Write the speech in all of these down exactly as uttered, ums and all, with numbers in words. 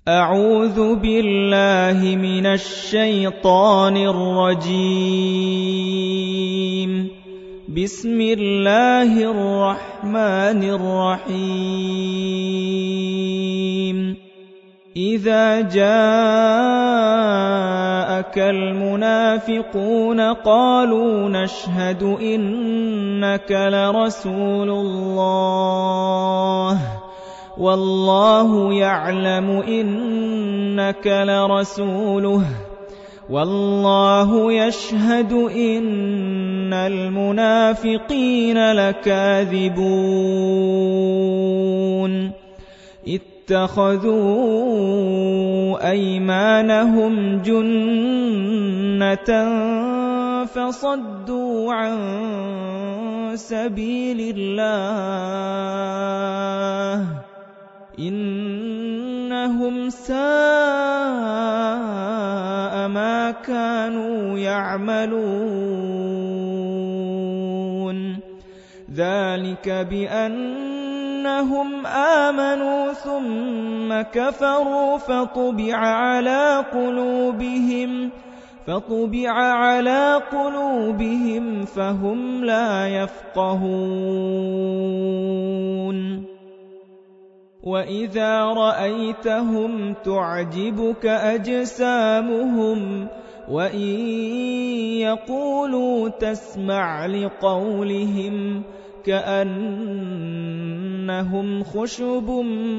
أعوذ بالله من الشيطان الرجيم. بسم الله الرحمن الرحيم. إذا جاءك المنافقون قالوا نشهد إنك لرسول الله والله يعلم إنك لرسوله والله يشهد إن المنافقين لكاذبون. اتخذوا أيمانهم جنة فصدوا عن سبيل الله إنهم ساء ما كانوا يعملون. ذلك بأنهم آمنوا ثم كفروا فطبع على قلوبهم فطبع على قلوبهم فهم لا يفقهون. وإذا رأيتهم تعجبك أجسامهم وإن يقولوا تسمع لقولهم كأنهم خشب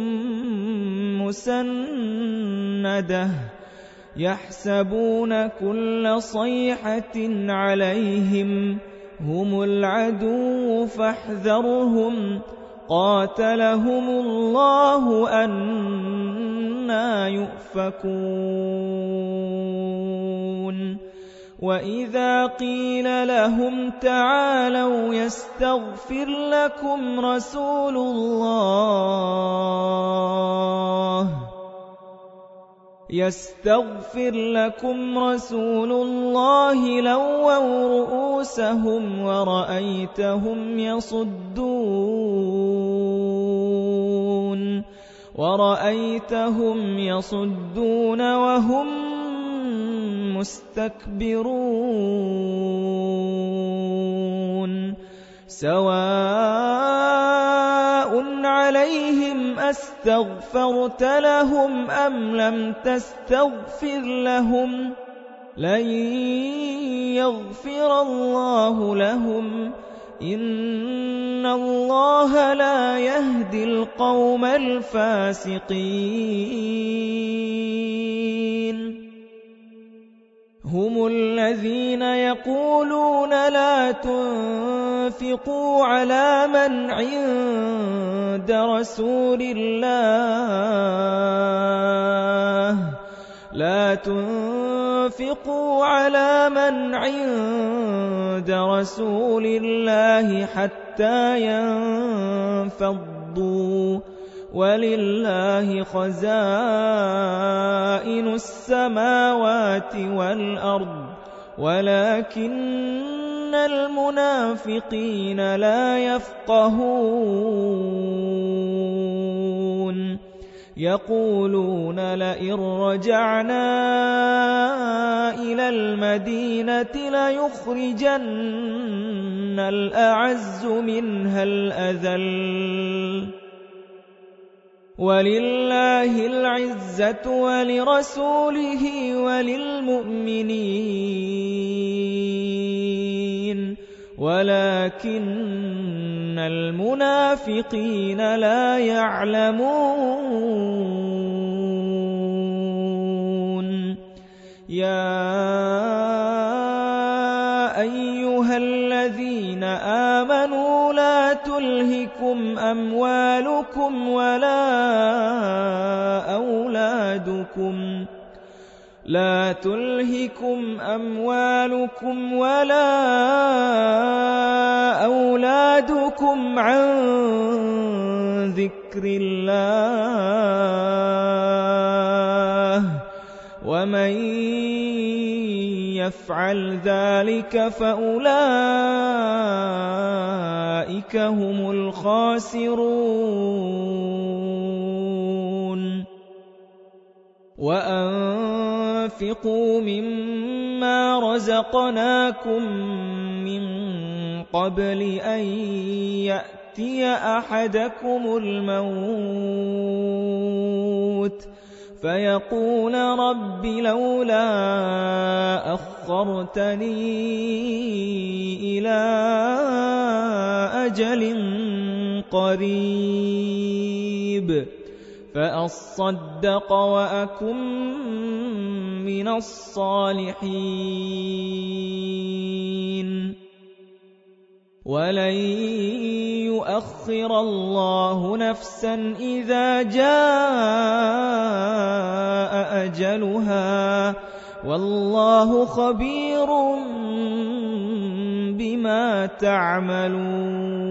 مسندة يحسبون كل صيحة عليهم هم العدو فاحذرهم قاتلهم الله أنى يؤفكون. وإذا قيل لهم تعالوا يستغفر لكم رسول الله يستغفر لكم رسول الله لووا رؤوسهم ورأيتهم يصدون ورأيتهم يصدون وهم مستكبرون. سواء عليهم أستغفرت لهم أم لم تستغفر لهم لن يغفر الله لهم إن الله لا يهدي القوم الفاسقين. هم الذين يقولون لا تنفقوا على من عند رسول الله لا تنفقوا على من عند رسول الله حتى ينفضوا ولله خزائن السماوات والأرض ولكن المنافقين لا يفقهون. يقولون لئن رجعنا إلى المدينة ليخرجن الأعز منها الأذل ولله العزة ولرسوله وللمؤمنين ولكن المنافقين لا يعلمون. يا أيها الذين آمنوا لا تلهكم أموالكم ولا أولادكم لا تلهكم أموالكم ولا أولادكم عن ذكر الله ومن يفعل ذلك فأولئك هم الخاسرون. وَأَنفِقُوا مِمَّا رَزَقْنَاكُم مِّن قَبْلِ أَن يَأْتِيَ أَحَدَكُمُ الْمَوْتُ فَيَقُولَ رَبِّ لَوْلَا أَخَّرْتَنِي إِلَىٰ أَجَلٍ قَرِيبٍ فَأَصَّدَّقَ وَأَكُن مِّنَ الصَّالِحِينَ وَلَن يُؤَخِّرَ اللَّهُ نَفْسًا إِذَا جَاءَ أَجَلُهَا وَاللَّهُ خَبِيرٌ بِمَا تَعْمَلُونَ